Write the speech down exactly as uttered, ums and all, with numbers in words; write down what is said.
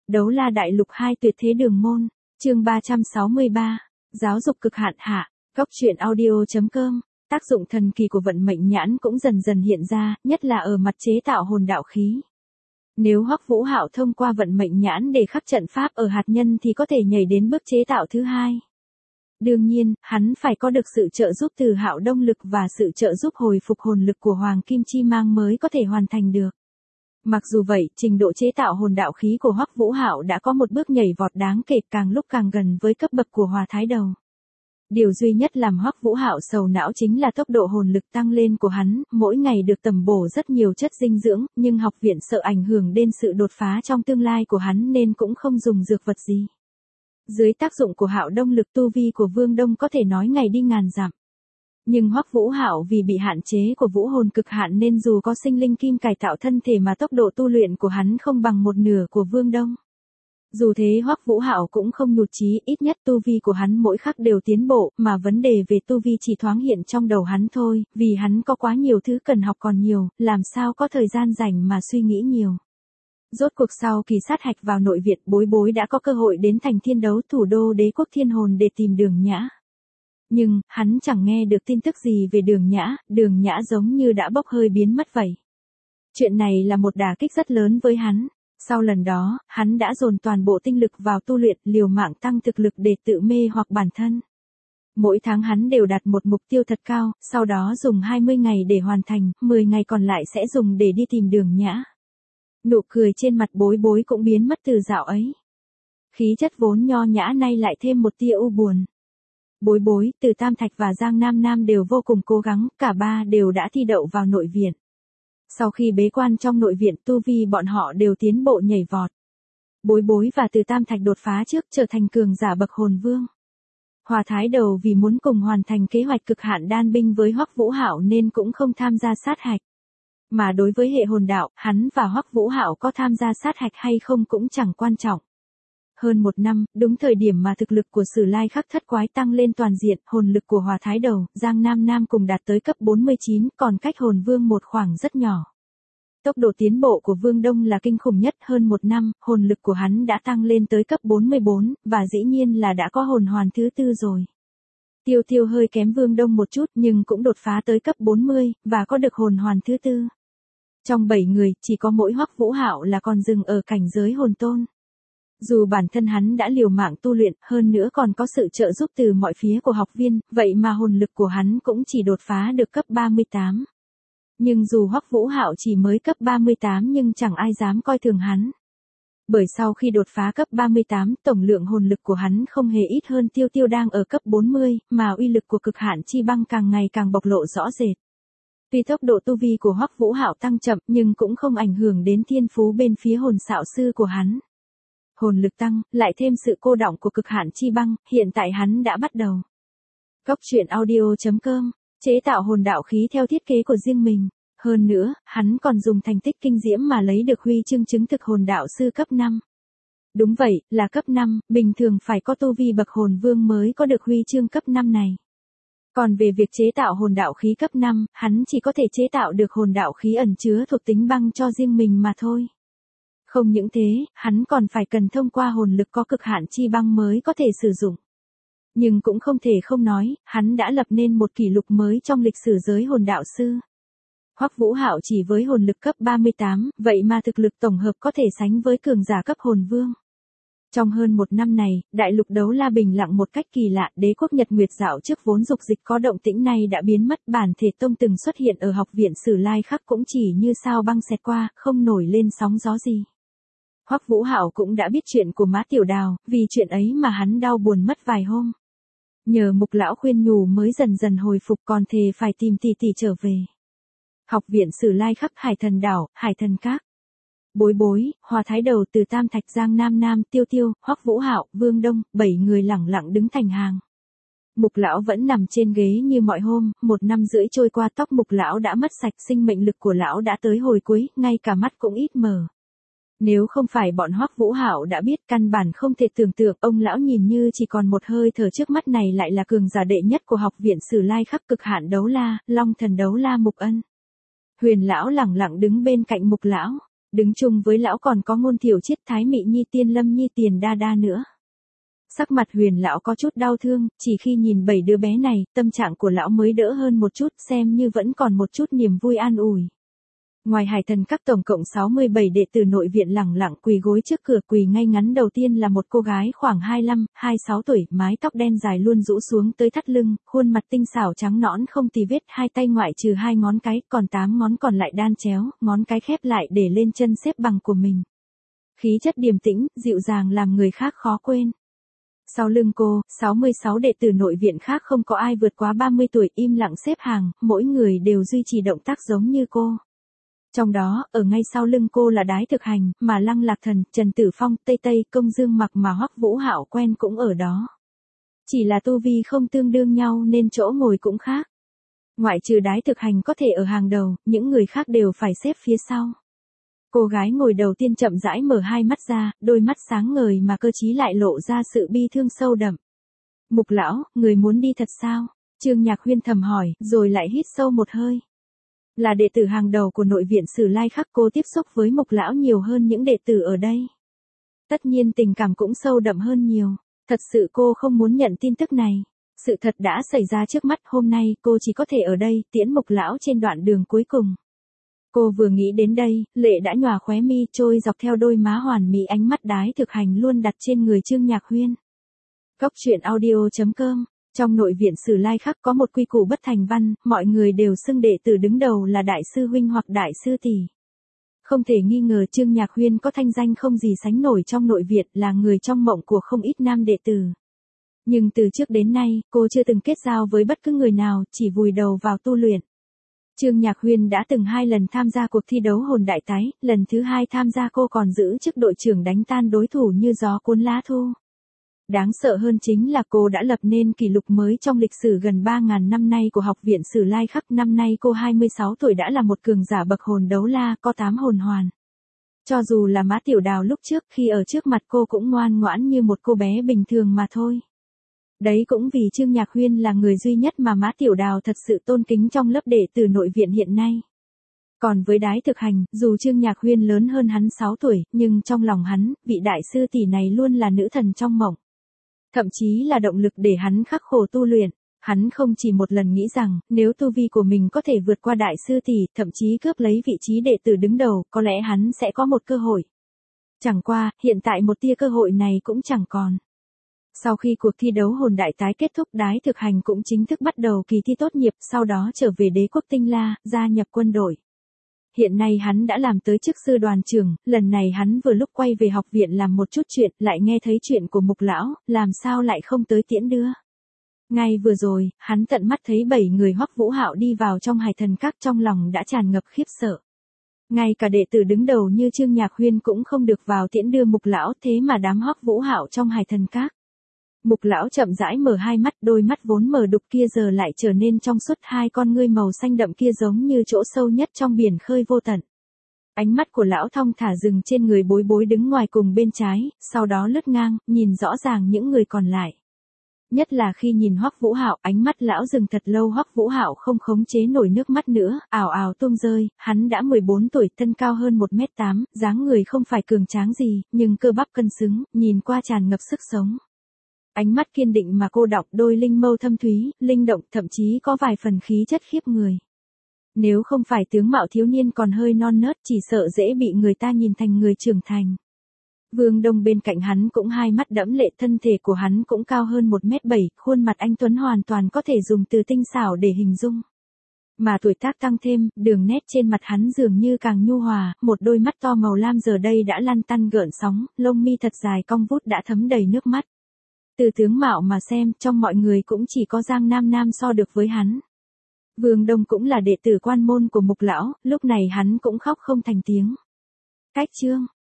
Đấu La Đại Lục hai Tuyệt Thế Đường Môn, chương ba trăm sáu mươi ba, Giáo dục cực hạn hạ, Cóc truyện audio.com, tác dụng thần kỳ của vận mệnh nhãn cũng dần dần hiện ra, nhất là ở mặt chế tạo hồn đạo khí. Nếu Hoắc Vũ Hạo thông qua vận mệnh nhãn để khắc trận pháp ở hạt nhân thì có thể nhảy đến bước chế tạo thứ hai. Đương nhiên, hắn phải có được sự trợ giúp từ Hạo Đông lực và sự trợ giúp hồi phục hồn lực của Hoàng Kim Chi Mang mới có thể hoàn thành được. Mặc dù vậy, trình độ chế tạo hồn đạo khí của Hoắc Vũ Hạo đã có một bước nhảy vọt đáng kể, càng lúc càng gần với cấp bậc của Hòa Thái Đầu. Điều duy nhất làm Hoắc Vũ Hạo sầu não chính là tốc độ hồn lực tăng lên của hắn, mỗi ngày được tầm bổ rất nhiều chất dinh dưỡng, nhưng học viện sợ ảnh hưởng đến sự đột phá trong tương lai của hắn nên cũng không dùng dược vật gì. Dưới tác dụng của Hạo Đông lực, tu vi của Vương Đông có thể nói ngày đi ngàn dặm. Nhưng Hoắc Vũ Hạo vì bị hạn chế của vũ hồn cực hạn nên dù có sinh linh kim cải tạo thân thể mà tốc độ tu luyện của hắn không bằng một nửa của Vương Đông. Dù thế Hoắc Vũ Hạo cũng không nhụt chí, ít nhất tu vi của hắn mỗi khắc đều tiến bộ, mà vấn đề về tu vi chỉ thoáng hiện trong đầu hắn thôi, vì hắn có quá nhiều thứ cần học còn nhiều, làm sao có thời gian rảnh mà suy nghĩ nhiều. Rốt cuộc sau kỳ sát hạch vào nội viện, Bối Bối đã có cơ hội đến thành thiên đấu thủ đô đế quốc thiên hồn để tìm Đường Nhã. Nhưng, hắn chẳng nghe được tin tức gì về Đường Nhã, Đường Nhã giống như đã bốc hơi biến mất vậy. Chuyện này là một đả kích rất lớn với hắn. Sau lần đó, hắn đã dồn toàn bộ tinh lực vào tu luyện, liều mạng tăng thực lực để tự mê hoặc bản thân. Mỗi tháng hắn đều đặt một mục tiêu thật cao, sau đó dùng hai mươi ngày để hoàn thành, mười ngày còn lại sẽ dùng để đi tìm Đường Nhã. Nụ cười trên mặt Bối Bối cũng biến mất từ dạo ấy. Khí chất vốn nho nhã nay lại thêm một tia u buồn. Bối Bối, Từ Tam Thạch và Giang Nam Nam đều vô cùng cố gắng, cả ba đều đã thi đậu vào nội viện. Sau khi bế quan trong nội viện, tu vi bọn họ đều tiến bộ nhảy vọt. Bối Bối và Từ Tam Thạch đột phá trước, trở thành cường giả bậc hồn vương. Hòa Thái Đầu vì muốn cùng hoàn thành kế hoạch cực hạn đan binh với Hoắc Vũ Hạo nên cũng không tham gia sát hạch. Mà đối với hệ hồn đạo, hắn và Hoắc Vũ Hạo có tham gia sát hạch hay không cũng chẳng quan trọng. Hơn một năm, đúng thời điểm mà thực lực của Sử Lai Khắc Thất Quái tăng lên toàn diện, hồn lực của Hòa Thái Đầu, Giang Nam Nam cùng đạt tới cấp bốn mươi chín, còn cách hồn vương một khoảng rất nhỏ. Tốc độ tiến bộ của Vương Đông là kinh khủng nhất, hơn một năm, hồn lực của hắn đã tăng lên tới cấp bốn mươi bốn, và dĩ nhiên là đã có hồn hoàn thứ tư rồi. Tiêu Tiêu hơi kém Vương Đông một chút nhưng cũng đột phá tới cấp bốn mươi, và có được hồn hoàn thứ tư. Trong bảy người, chỉ có mỗi Hoắc Vũ Hạo là còn dừng ở cảnh giới hồn tôn. Dù bản thân hắn đã liều mạng tu luyện, hơn nữa còn có sự trợ giúp từ mọi phía của học viên, vậy mà hồn lực của hắn cũng chỉ đột phá được cấp ba mươi tám. Nhưng dù Hoắc Vũ Hạo chỉ mới cấp ba mươi tám nhưng chẳng ai dám coi thường hắn. Bởi sau khi đột phá cấp ba mươi tám, tổng lượng hồn lực của hắn không hề ít hơn Tiêu Tiêu đang ở cấp bốn mươi, mà uy lực của cực hạn chi băng càng ngày càng bộc lộ rõ rệt. Tuy tốc độ tu vi của Hoắc Vũ Hạo tăng chậm nhưng cũng không ảnh hưởng đến thiên phú bên phía hồn xạo sư của hắn. Hồn lực tăng, lại thêm sự cô đọng của cực hạn chi băng, hiện tại hắn đã bắt đầu. Cóc truyện audio.com, chế tạo hồn đạo khí theo thiết kế của riêng mình. Hơn nữa, hắn còn dùng thành tích kinh diễm mà lấy được huy chương chứng thực hồn đạo sư cấp năm. Đúng vậy, là cấp năm, bình thường phải có tu vi bậc hồn vương mới có được huy chương cấp năm này. Còn về việc chế tạo hồn đạo khí cấp năm, hắn chỉ có thể chế tạo được hồn đạo khí ẩn chứa thuộc tính băng cho riêng mình mà thôi. Không những thế, hắn còn phải cần thông qua hồn lực có cực hạn chi băng mới có thể sử dụng. Nhưng cũng không thể không nói, hắn đã lập nên một kỷ lục mới trong lịch sử giới hồn đạo sư. Hoắc Vũ Hạo chỉ với hồn lực cấp ba mươi tám, vậy mà thực lực tổng hợp có thể sánh với cường giả cấp hồn vương. Trong hơn một năm này, đại lục đấu la bình lặng một cách kỳ lạ, đế quốc Nhật Nguyệt dạo trước vốn dục dịch có động tĩnh này đã biến mất, bản thể tông từng xuất hiện ở học viện Sử Lai Khắc cũng chỉ như sao băng xẹt qua, không nổi lên sóng gió gì. Hoắc Vũ Hạo cũng đã biết chuyện của Mã Tiểu Đào, vì chuyện ấy mà hắn đau buồn mất vài hôm. Nhờ Mục lão khuyên nhủ mới dần dần hồi phục, còn thề phải tìm tỷ tỷ trở về. Học viện Sử Lai Khắc, Hải Thần Đảo, Hải Thần Các. Bối Bối, Hòa Thái Đầu, Từ Tam Thạch, Giang Nam Nam, Tiêu Tiêu, Hoắc Vũ Hạo, Vương Đông, bảy người lẳng lặng đứng thành hàng. Mục lão vẫn nằm trên ghế như mọi hôm, một năm rưỡi trôi qua tóc Mục lão đã mất sạch, sinh mệnh lực của lão đã tới hồi cuối, ngay cả mắt cũng ít mờ. Nếu không phải bọn Hoắc Vũ Hạo đã biết, căn bản không thể tưởng tượng, ông lão nhìn như chỉ còn một hơi thở trước mắt này lại là cường giả đệ nhất của học viện Sử Lai Khắc, cực hạn đấu la, Long Thần đấu la Mục Ân. Huyền lão lẳng lặng đứng bên cạnh Mục lão. Đứng chung với lão còn có Ngôn Thiểu Triết, Thái Mị Nhi, Tiên Lâm Nhi, Tiền Đa Đa nữa. Sắc mặt Huyền lão có chút đau thương, chỉ khi nhìn bảy đứa bé này, tâm trạng của lão mới đỡ hơn một chút, xem như vẫn còn một chút niềm vui an ủi. Ngoài Hải Thần Các tổng cộng sáu mươi bảy đệ tử nội viện lẳng lặng quỳ gối trước cửa. Quỳ ngay ngắn đầu tiên là một cô gái khoảng hai mươi lăm, hai mươi sáu tuổi, mái tóc đen dài luôn rũ xuống tới thắt lưng, khuôn mặt tinh xảo trắng nõn không tì vết, hai tay ngoại trừ hai ngón cái, còn tám ngón còn lại đan chéo, ngón cái khép lại để lên chân xếp bằng của mình. Khí chất điềm tĩnh, dịu dàng làm người khác khó quên. Sau lưng cô, sáu mươi sáu đệ tử nội viện khác không có ai vượt quá ba mươi tuổi, im lặng xếp hàng, mỗi người đều duy trì động tác giống như cô. Trong đó, ở ngay sau lưng cô là Đái Thực Hành, mà Lăng Lạc Thần, Trần Tử Phong, Tây Tây, Công Dương Mặc mà Hoắc Vũ Hạo quen cũng ở đó. Chỉ là tu vi không tương đương nhau nên chỗ ngồi cũng khác. Ngoại trừ Đái Thực Hành có thể ở hàng đầu, những người khác đều phải xếp phía sau. Cô gái ngồi đầu tiên chậm rãi mở hai mắt ra, đôi mắt sáng ngời mà cơ trí lại lộ ra sự bi thương sâu đậm. Mục lão, người muốn đi thật sao? Trương Nhạc Huyên thầm hỏi, rồi lại hít sâu một hơi. Là đệ tử hàng đầu của nội viện Sử Lai Khắc, cô tiếp xúc với Mục lão nhiều hơn những đệ tử ở đây. Tất nhiên tình cảm cũng sâu đậm hơn nhiều. Thật sự cô không muốn nhận tin tức này. Sự thật đã xảy ra trước mắt, hôm nay cô chỉ có thể ở đây tiễn Mục lão trên đoạn đường cuối cùng. Cô vừa nghĩ đến đây, lệ đã nhòa khóe mi trôi dọc theo đôi má hoàn mỹ. Ánh mắt Đái Thực Hành luôn đặt trên người Trương Nhạc Huyên. Góc truyện audio chấm com. Trong nội viện Sử Lai Khắc có một quy củ bất thành văn, mọi người đều xưng đệ tử đứng đầu là đại sư huynh hoặc đại sư tỷ. Không thể nghi ngờ Trương Nhạc Huyên có thanh danh không gì sánh nổi trong nội viện, là người trong mộng của không ít nam đệ tử. Nhưng từ trước đến nay, cô chưa từng kết giao với bất cứ người nào, chỉ vùi đầu vào tu luyện. Trương Nhạc Huyên đã từng hai lần tham gia cuộc thi đấu hồn đại tái, lần thứ hai tham gia cô còn giữ chức đội trưởng đánh tan đối thủ như gió cuốn lá thu. Đáng sợ hơn chính là cô đã lập nên kỷ lục mới trong lịch sử gần ba nghìn năm nay của học viện Sử Lai Khắc. Năm nay cô hai mươi sáu tuổi đã là một cường giả bậc hồn đấu la, có tám hồn hoàn. Cho dù là Mã Tiểu Đào lúc trước khi ở trước mặt cô cũng ngoan ngoãn như một cô bé bình thường mà thôi. Đấy cũng vì Trương Nhạc Huyên là người duy nhất mà Mã Tiểu Đào thật sự tôn kính trong lớp đệ tử nội viện hiện nay. Còn với Đái Thực Hành, dù Trương Nhạc Huyên lớn hơn hắn sáu tuổi, nhưng trong lòng hắn, vị đại sư tỷ này luôn là nữ thần trong mộng. Thậm chí là động lực để hắn khắc khổ tu luyện. Hắn không chỉ một lần nghĩ rằng, nếu tu vi của mình có thể vượt qua đại sư tỷ, thậm chí cướp lấy vị trí đệ tử đứng đầu, có lẽ hắn sẽ có một cơ hội. Chẳng qua, hiện tại một tia cơ hội này cũng chẳng còn. Sau khi cuộc thi đấu hồn đại tái kết thúc, Đái Thực Hành cũng chính thức bắt đầu kỳ thi tốt nghiệp, sau đó trở về Đế quốc Tinh La, gia nhập quân đội. Hiện nay hắn đã làm tới chức sư đoàn trưởng, lần này hắn vừa lúc quay về học viện làm một chút chuyện, lại nghe thấy chuyện của Mục lão, làm sao lại không tới tiễn đưa. Ngay vừa rồi, hắn tận mắt thấy bảy người Hoắc Vũ Hạo đi vào trong Hải Thần Các, trong lòng đã tràn ngập khiếp sợ. Ngay cả đệ tử đứng đầu như Trương Nhạc Huyên cũng không được vào tiễn đưa Mục lão, thế mà đám Hoắc Vũ Hạo trong Hải Thần Các. Mục lão chậm rãi mở hai mắt, đôi mắt vốn mờ đục kia giờ lại trở nên trong suốt, hai con ngươi màu xanh đậm kia giống như chỗ sâu nhất trong biển khơi vô tận. Ánh mắt của lão thong thả dừng trên người Bối Bối đứng ngoài cùng bên trái, sau đó lướt ngang, nhìn rõ ràng những người còn lại. Nhất là khi nhìn Hoắc Vũ Hạo, ánh mắt lão dừng thật lâu. Hoắc Vũ Hạo không khống chế nổi nước mắt nữa, ào ào tuôn rơi. Hắn đã mười bốn tuổi, thân cao hơn một mét tám, dáng người không phải cường tráng gì, nhưng cơ bắp cân xứng, nhìn qua tràn ngập sức sống. Ánh mắt kiên định mà cô đọng, đôi linh mâu thâm thúy, linh động, thậm chí có vài phần khí chất khiếp người. Nếu không phải tướng mạo thiếu niên còn hơi non nớt, chỉ sợ dễ bị người ta nhìn thành người trưởng thành. Vương Đông bên cạnh hắn cũng hai mắt đẫm lệ, thân thể của hắn cũng cao hơn một mét bảy, khuôn mặt anh tuấn hoàn toàn có thể dùng từ tinh xảo để hình dung. Mà tuổi tác tăng thêm, đường nét trên mặt hắn dường như càng nhu hòa, một đôi mắt to màu lam giờ đây đã lăn tăn gợn sóng, lông mi thật dài cong vút đã thấm đầy nước mắt. Từ tướng mạo mà xem, trong mọi người cũng chỉ có Giang Nam Nam so được với hắn. Vương Đông cũng là đệ tử quan môn của Mục lão, lúc này hắn cũng khóc không thành tiếng. Cách chương